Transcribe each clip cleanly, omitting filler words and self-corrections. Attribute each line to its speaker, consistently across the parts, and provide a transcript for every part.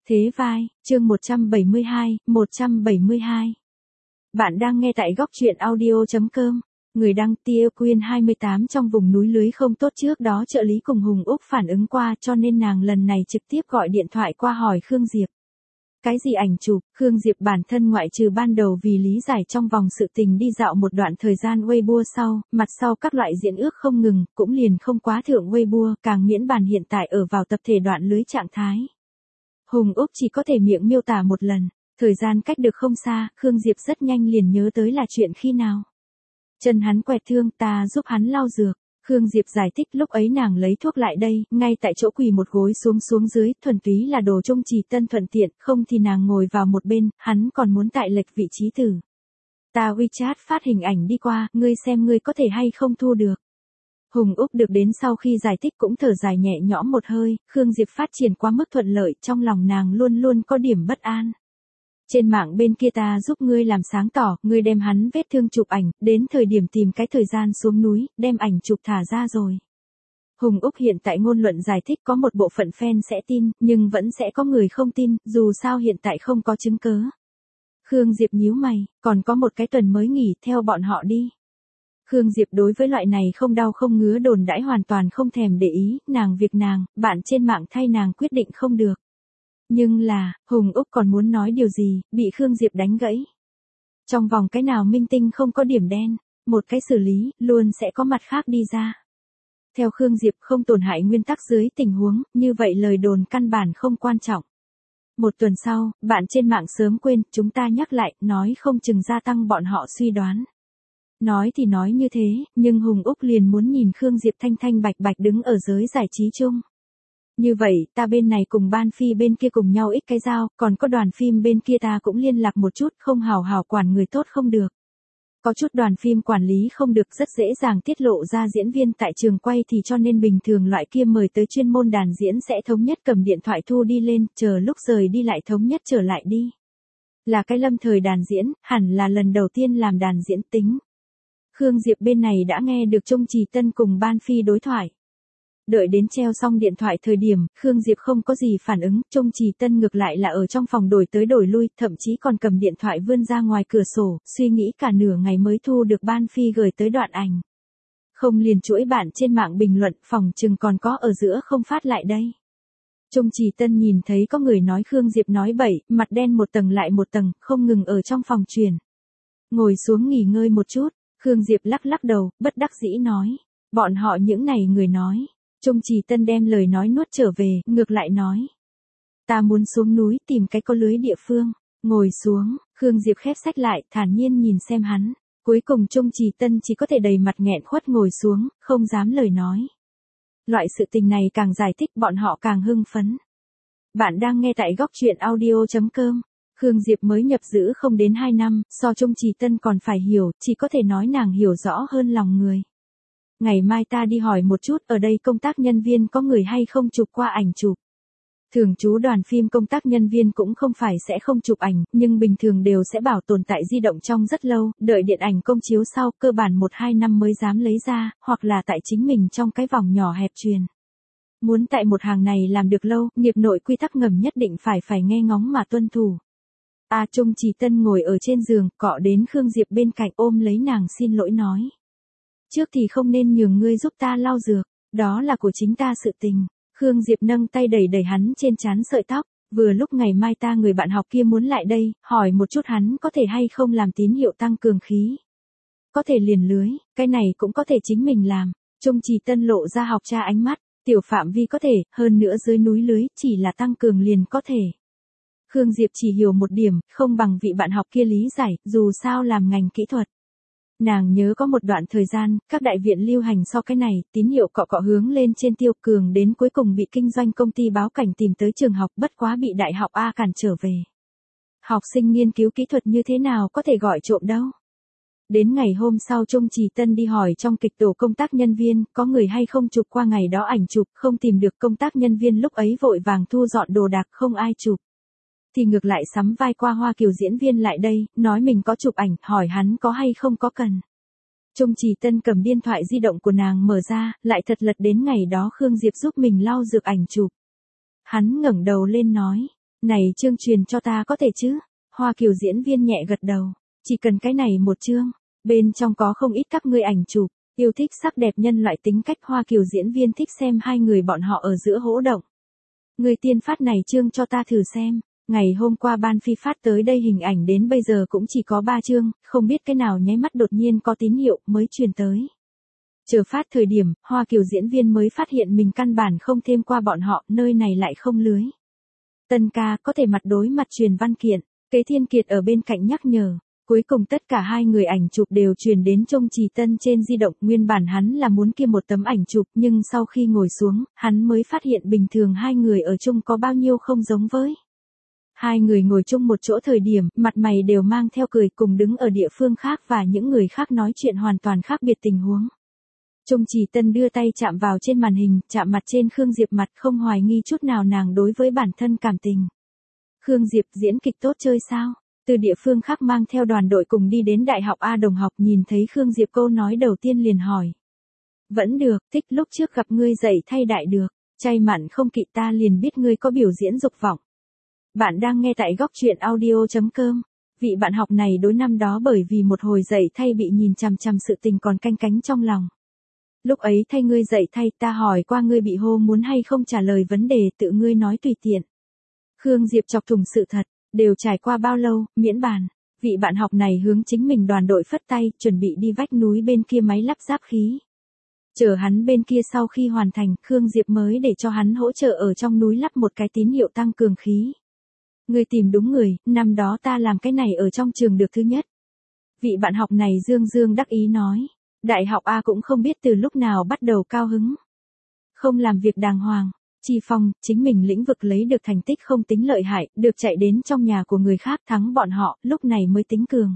Speaker 1: Thế vai, chương 172. Bạn đang nghe tại góc truyện audio.com. Người đăng Tia Quyên 28 trong vùng núi lưới không tốt, trước đó trợ lý cùng Hùng Úc phản ứng qua cho nên nàng lần này trực tiếp gọi điện thoại qua hỏi Khương Diệp. Cái gì ảnh chụp? Khương Diệp bản thân ngoại trừ ban đầu vì lý giải trong vòng sự tình đi dạo một đoạn thời gian Weibo sau, mặt sau các loại diễn ước không ngừng, cũng liền không quá thượng Weibo, càng miễn bàn hiện tại ở vào tập thể đoạn lưới trạng thái. Hùng Úc chỉ có thể miệng miêu tả một lần, thời gian cách được không xa, Khương Diệp rất nhanh liền nhớ tới là chuyện khi nào. Chân hắn quẹt thương, ta giúp hắn lau dược. Khương Diệp giải thích lúc ấy nàng lấy thuốc lại đây, ngay tại chỗ quỳ một gối xuống dưới, thuần túy là đồ Trung Trì Tân thuận tiện, không thì nàng ngồi vào một bên, hắn còn muốn tại lệch vị trí tử. Ta WeChat phát hình ảnh đi qua, ngươi xem ngươi có thể hay không thu được. Hùng Úc được đến sau khi giải thích cũng thở dài nhẹ nhõm một hơi, Khương Diệp phát triển quá mức thuận lợi, trong lòng nàng luôn luôn có điểm bất an. Trên mạng bên kia ta giúp ngươi làm sáng tỏ, ngươi đem hắn vết thương chụp ảnh, đến thời điểm tìm cái thời gian xuống núi, đem ảnh chụp thả ra rồi. Hùng Úc hiện tại ngôn luận giải thích có một bộ phận fan sẽ tin, nhưng vẫn sẽ có người không tin, dù sao hiện tại không có chứng cớ. Khương Diệp nhíu mày, còn có một cái tuần mới nghỉ, theo bọn họ đi. Khương Diệp đối với loại này không đau không ngứa đồn đãi hoàn toàn không thèm để ý, nàng việc nàng, bạn trên mạng thay nàng quyết định không được. Nhưng là, Hùng Úc còn muốn nói điều gì, bị Khương Diệp đánh gãy. Trong vòng cái nào minh tinh không có điểm đen, một cái xử lý, luôn sẽ có mặt khác đi ra. Theo Khương Diệp không tổn hại nguyên tắc dưới tình huống, như vậy lời đồn căn bản không quan trọng. Một tuần sau, bạn trên mạng sớm quên, chúng ta nhắc lại, nói không chừng gia tăng bọn họ suy đoán. Nói thì nói như thế, nhưng Hùng Úc liền muốn nhìn Khương Diệp thanh thanh bạch bạch đứng ở giới giải trí chung. Như vậy, ta bên này cùng ban phi bên kia cùng nhau ích cái dao, còn có đoàn phim bên kia ta cũng liên lạc một chút, không hào hào quản người tốt không được. Có chút đoàn phim quản lý không được, rất dễ dàng tiết lộ ra diễn viên tại trường quay thì cho nên bình thường loại kia mời tới chuyên môn đàn diễn sẽ thống nhất cầm điện thoại thu đi lên, chờ lúc rời đi lại thống nhất trở lại đi. Là cái lâm thời đàn diễn, hẳn là lần đầu tiên làm đàn diễn tính. Khương Diệp bên này đã nghe được Trung Trì Tân cùng ban phi đối thoại. Đợi đến treo xong điện thoại thời điểm, Khương Diệp không có gì phản ứng, Trung Trì Tân ngược lại là ở trong phòng đổi tới đổi lui, thậm chí còn cầm điện thoại vươn ra ngoài cửa sổ, suy nghĩ cả nửa ngày mới thu được ban phi gửi tới đoạn ảnh. Không liền chuỗi bạn trên mạng bình luận, phòng chừng còn có ở giữa không phát lại đây. Trung Trì Tân nhìn thấy có người nói Khương Diệp nói bậy, mặt đen một tầng lại một tầng, không ngừng ở trong phòng truyền. Ngồi xuống nghỉ ngơi một chút, Khương Diệp lắc lắc đầu, bất đắc dĩ nói. Bọn họ những này người nói. Trung Trì Tân đem lời nói nuốt trở về, ngược lại nói. Ta muốn xuống núi tìm cái có lưới địa phương. Ngồi xuống, Khương Diệp khép sách lại, thản nhiên nhìn xem hắn. Cuối cùng Trung Trì Tân chỉ có thể đầy mặt nghẹn khuất ngồi xuống, không dám lời nói. Loại sự tình này càng giải thích bọn họ càng hưng phấn. Bạn đang nghe tại góc truyện audio.com. Khương Diệp mới nhập giữ không đến 2 năm, so Trung Trì Tân còn phải hiểu, chỉ có thể nói nàng hiểu rõ hơn lòng người. Ngày mai ta đi hỏi một chút ở đây công tác nhân viên có người hay không chụp qua ảnh chụp. Thường trú đoàn phim công tác nhân viên cũng không phải sẽ không chụp ảnh, nhưng bình thường đều sẽ bảo tồn tại di động trong rất lâu, đợi điện ảnh công chiếu sau, cơ bản 1-2 năm mới dám lấy ra, hoặc là tại chính mình trong cái vòng nhỏ hẹp truyền. Muốn tại một hàng này làm được lâu, nghiệp nội quy tắc ngầm nhất định phải nghe ngóng mà tuân thủ. Trung Trì Tân ngồi ở trên giường, cọ đến Khương Diệp bên cạnh ôm lấy nàng xin lỗi nói. Trước thì không nên nhường ngươi giúp ta lau dược, đó là của chính ta sự tình. Khương Diệp nâng tay đẩy hắn trên trán sợi tóc, vừa lúc ngày mai ta người bạn học kia muốn lại đây, hỏi một chút hắn có thể hay không làm tín hiệu tăng cường khí. Có thể liền lưới, cái này cũng có thể chính mình làm. Trung Trì Tân lộ ra học tra ánh mắt, tiểu phạm vi có thể, hơn nữa dưới núi lưới, chỉ là tăng cường liền có thể. Khương Diệp chỉ hiểu một điểm, không bằng vị bạn học kia lý giải, dù sao làm ngành kỹ thuật. Nàng nhớ có một đoạn thời gian, các đại viện lưu hành so cái này, tín hiệu cọ hướng lên trên tiêu cường đến cuối cùng bị kinh doanh công ty báo cảnh tìm tới trường học, bất quá bị đại học A cản trở về. Học sinh nghiên cứu kỹ thuật như thế nào có thể gọi trộm đâu. Đến ngày hôm sau Trung Trì Tân đi hỏi trong kịch tổ công tác nhân viên, có người hay không chụp qua ngày đó ảnh chụp, không tìm được, công tác nhân viên lúc ấy vội vàng thu dọn đồ đạc, không ai chụp. Thì ngược lại sắm vai qua Hoa Kiều diễn viên lại đây, nói mình có chụp ảnh, hỏi hắn có hay không có cần. Trung Trì Tân cầm điện thoại di động của nàng mở ra, lại thật lật đến ngày đó Khương Diệp giúp mình lau dược ảnh chụp. Hắn ngẩng đầu lên nói, Này chương truyền cho ta có thể chứ? Hoa Kiều diễn viên nhẹ gật đầu. Chỉ cần cái này một chương. Bên trong có không ít các ngươi ảnh chụp. Yêu thích sắc đẹp nhân loại tính cách Hoa Kiều diễn viên thích xem hai người bọn họ ở giữa hỗ động. Người tiên phát này chương cho ta thử xem. Ngày hôm qua ban phi phát tới đây hình ảnh đến bây giờ cũng chỉ có 3 chương, không biết cái nào nháy mắt đột nhiên có tín hiệu mới truyền tới. Chờ phát thời điểm, Hoa Kiều diễn viên mới phát hiện mình căn bản không thêm qua bọn họ, nơi này lại không lưới. Tân ca có thể mặt đối mặt truyền văn kiện, Kế Thiên Kiệt ở bên cạnh nhắc nhở. Cuối cùng tất cả hai người ảnh chụp đều truyền đến Trung Trì Tân trên di động, nguyên bản hắn là muốn kia một tấm ảnh chụp, nhưng sau khi ngồi xuống, hắn mới phát hiện bình thường hai người ở chung có bao nhiêu không giống với. Hai người ngồi chung một chỗ thời điểm, mặt mày đều mang theo cười, cùng đứng ở địa phương khác và những người khác nói chuyện hoàn toàn khác biệt tình huống. Trung Trì Tân đưa tay chạm vào trên màn hình, chạm mặt trên Khương Diệp mặt, không hoài nghi chút nào nàng đối với bản thân cảm tình. Khương Diệp diễn kịch tốt chơi sao? Từ địa phương khác mang theo đoàn đội cùng đi đến Đại học A đồng học nhìn thấy Khương Diệp câu nói đầu tiên liền hỏi. Vẫn được, thích lúc trước gặp ngươi dạy thay đại được, chay mặn không kỵ ta liền biết ngươi có biểu diễn dục vọng. Bạn đang nghe tại góc truyện audio.com. Vị bạn học này đối năm đó bởi vì một hồi dạy thay bị nhìn chằm chằm sự tình còn canh cánh trong lòng. Lúc ấy thay ngươi dạy thay ta hỏi qua ngươi bị hô muốn hay không trả lời vấn đề tự ngươi nói tùy tiện. Khương Diệp chọc thủng sự thật, đều trải qua bao lâu, miễn bàn. Vị bạn học này hướng chính mình đoàn đội phất tay, chuẩn bị đi vách núi bên kia máy lắp ráp khí. Chờ hắn bên kia sau khi hoàn thành, Khương Diệp mới để cho hắn hỗ trợ ở trong núi lắp một cái tín hiệu tăng cường khí. Ngươi tìm đúng người, năm đó ta làm cái này ở trong trường được thứ nhất. Vị bạn học này dương dương đắc ý nói. Đại học A cũng không biết từ lúc nào bắt đầu cao hứng. Không làm việc đàng hoàng. Chi Phong, chính mình lĩnh vực lấy được thành tích không tính lợi hại, được chạy đến trong nhà của người khác thắng bọn họ, lúc này mới tính cường.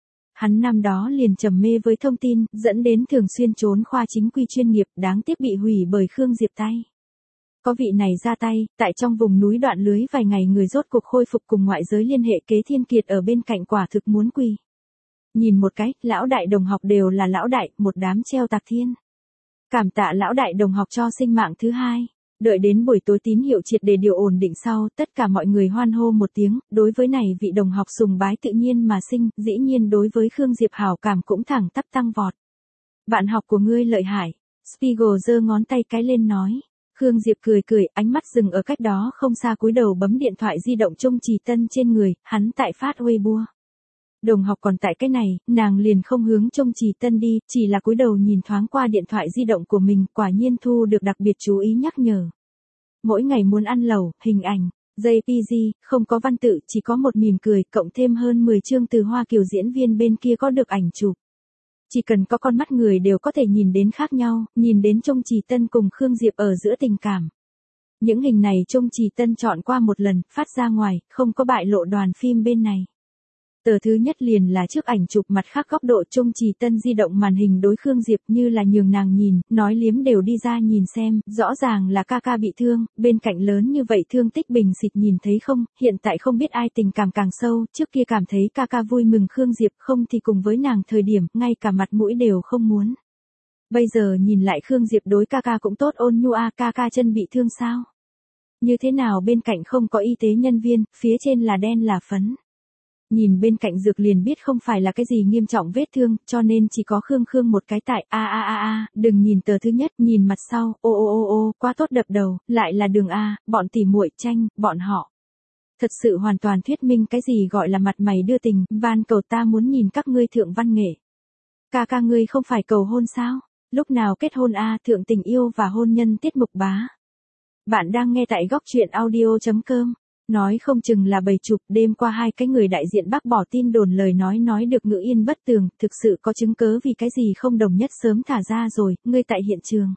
Speaker 1: Hắn năm đó liền trầm mê với thông tin, dẫn đến thường xuyên trốn khoa chính quy chuyên nghiệp, đáng tiếc bị hủy bởi Khương Diệp tay. Có vị này ra tay, tại trong vùng núi đoạn lưới vài ngày người rốt cuộc khôi phục cùng ngoại giới liên hệ. Kế Thiên Kiệt ở bên cạnh quả thực muốn quỳ. Nhìn một cái, lão đại đồng học đều là lão đại, một đám treo tạc thiên. Cảm tạ lão đại đồng học cho sinh mạng thứ hai. Đợi đến buổi tối tín hiệu triệt để điều ổn định sau, tất cả mọi người hoan hô một tiếng, đối với này vị đồng học sùng bái tự nhiên mà sinh, dĩ nhiên đối với Khương Diệp hảo cảm cũng thẳng tắp tăng vọt. Bạn học của ngươi lợi hại. Spiegel giơ ngón tay cái lên nói. Khương Diệp cười cười, ánh mắt dừng ở cách đó không xa cúi đầu bấm điện thoại di động Trung Trì Tân trên người, hắn tại phát Weibo. Đồng học còn tại cái này, nàng liền không hướng Trung Trì Tân đi, chỉ là cúi đầu nhìn thoáng qua điện thoại di động của mình, quả nhiên thu được đặc biệt chú ý nhắc nhở. Mỗi ngày muốn ăn lẩu, hình ảnh, JPG, không có văn tự, chỉ có một mỉm cười, cộng thêm hơn 10 chương từ Hoa Kiều diễn viên bên kia có được ảnh chụp. Chỉ cần có con mắt người đều có thể nhìn đến khác nhau, nhìn đến Trung Trì Tân cùng Khương Diệp ở giữa tình cảm. Những hình này Trung Trì Tân chọn qua một lần, phát ra ngoài, không có bại lộ đoàn phim bên này. Tờ thứ nhất liền là trước ảnh chụp mặt khác góc độ Trung Trì Tân di động màn hình đối Khương Diệp như là nhường nàng nhìn, nói liếm đều đi ra nhìn xem, rõ ràng là ca ca bị thương, bên cạnh lớn như vậy thương tích bình xịt nhìn thấy không, hiện tại không biết ai tình cảm càng sâu, trước kia cảm thấy ca ca vui mừng Khương Diệp không thì cùng với nàng thời điểm, ngay cả mặt mũi đều không muốn. Bây giờ nhìn lại Khương Diệp đối ca ca cũng tốt ôn nhu a, ca ca chân bị thương sao? Như thế nào bên cạnh không có y tế nhân viên, phía trên là đen là phấn. Nhìn bên cạnh dược liền biết không phải là cái gì nghiêm trọng vết thương, cho nên chỉ có Khương một cái tại đừng nhìn tờ thứ nhất, nhìn mặt sau, ô, quá tốt đập đầu, lại là đường A, bọn tỉ muội tranh, bọn họ. Thật sự hoàn toàn thuyết minh cái gì gọi là mặt mày đưa tình, van cầu ta muốn nhìn các ngươi thượng văn nghệ. Ca ca ngươi không phải cầu hôn sao? Lúc nào kết hôn a, thượng tình yêu và hôn nhân tiết mục bá. Bạn đang nghe tại góc truyện audio.com. Nói không chừng là bầy chụp, đêm qua hai cái người đại diện bác bỏ tin đồn lời nói được ngữ yên bất tường, thực sự có chứng cớ vì cái gì không đồng nhất sớm thả ra rồi, ngươi tại hiện trường.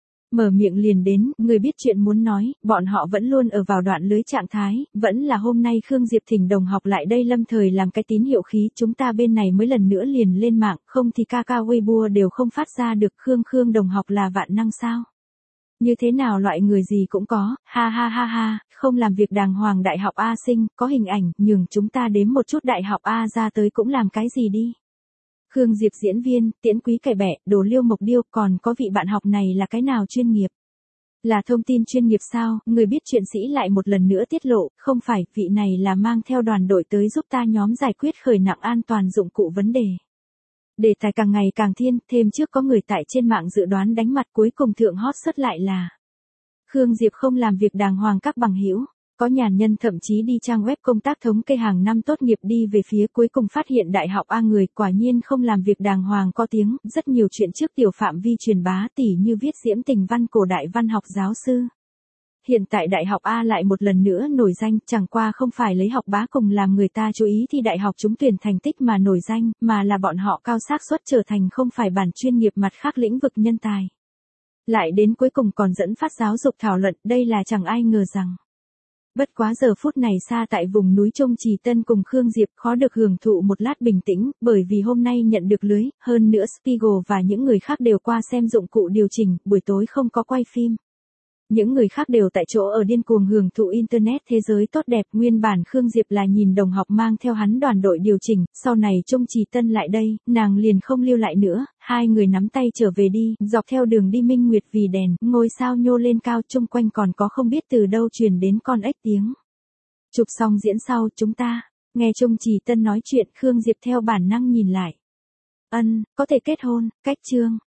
Speaker 1: Mở miệng liền đến, người biết chuyện muốn nói, bọn họ vẫn luôn ở vào đoạn lưới trạng thái, vẫn là hôm nay Khương Diệp thỉnh đồng học lại đây lâm thời làm cái tín hiệu khí, chúng ta bên này mới lần nữa liền lên mạng, không thì ca Weibo đều không phát ra được, Khương đồng học là vạn năng sao? Như thế nào loại người gì cũng có, ha, không làm việc đàng hoàng đại học A sinh, có hình ảnh, nhường chúng ta đếm một chút đại học A ra tới cũng làm cái gì đi. Khương Diệp diễn viên, Tiễn Quý cải bẹ, Đồ Liêu Mộc Điêu, còn có vị bạn học này là cái nào chuyên nghiệp. Là thông tin chuyên nghiệp sao? Người biết chuyện sĩ lại một lần nữa tiết lộ, không phải, vị này là mang theo đoàn đội tới giúp ta nhóm giải quyết khởi nặng an toàn dụng cụ vấn đề. Đề tài càng ngày càng thiên, thêm trước có người tại trên mạng dự đoán đánh mặt, cuối cùng thượng hot search lại là Khương Diệp không làm việc đàng hoàng các bằng hữu. Có nhàn nhân thậm chí đi trang web công tác thống kê hàng năm tốt nghiệp đi về phía cuối cùng phát hiện đại học A người quả nhiên không làm việc đàng hoàng có tiếng, rất nhiều chuyện trước tiểu phạm vi truyền bá tỉ như viết diễm tình văn cổ đại văn học giáo sư. Hiện tại đại học A lại một lần nữa nổi danh, chẳng qua không phải lấy học bá cùng làm người ta chú ý thi đại học trúng tuyển thành tích mà nổi danh, mà là bọn họ cao xác suất trở thành không phải bản chuyên nghiệp mặt khác lĩnh vực nhân tài. Lại đến cuối cùng còn dẫn phát giáo dục thảo luận, đây là chẳng ai ngờ rằng. Bất quá giờ phút này xa tại vùng núi Trung Trì Tân cùng Khương Diệp khó được hưởng thụ một lát bình tĩnh, bởi vì hôm nay nhận được lưới, hơn nữa Spiegel và những người khác đều qua xem dụng cụ điều chỉnh, buổi tối không có quay phim. Những người khác đều tại chỗ ở điên cuồng hưởng thụ Internet thế giới tốt đẹp, nguyên bản Khương Diệp là nhìn đồng học mang theo hắn đoàn đội điều chỉnh, sau này Trung Trì Tân lại đây, nàng liền không lưu lại nữa, hai người nắm tay trở về đi, dọc theo đường đi minh nguyệt vì đèn, ngôi sao nhô lên cao, chung quanh còn có không biết từ đâu truyền đến con ếch tiếng. Chụp xong diễn sau, chúng ta, nghe Trung Trì Tân nói chuyện, Khương Diệp theo bản năng nhìn lại. Có thể kết hôn, cách chương.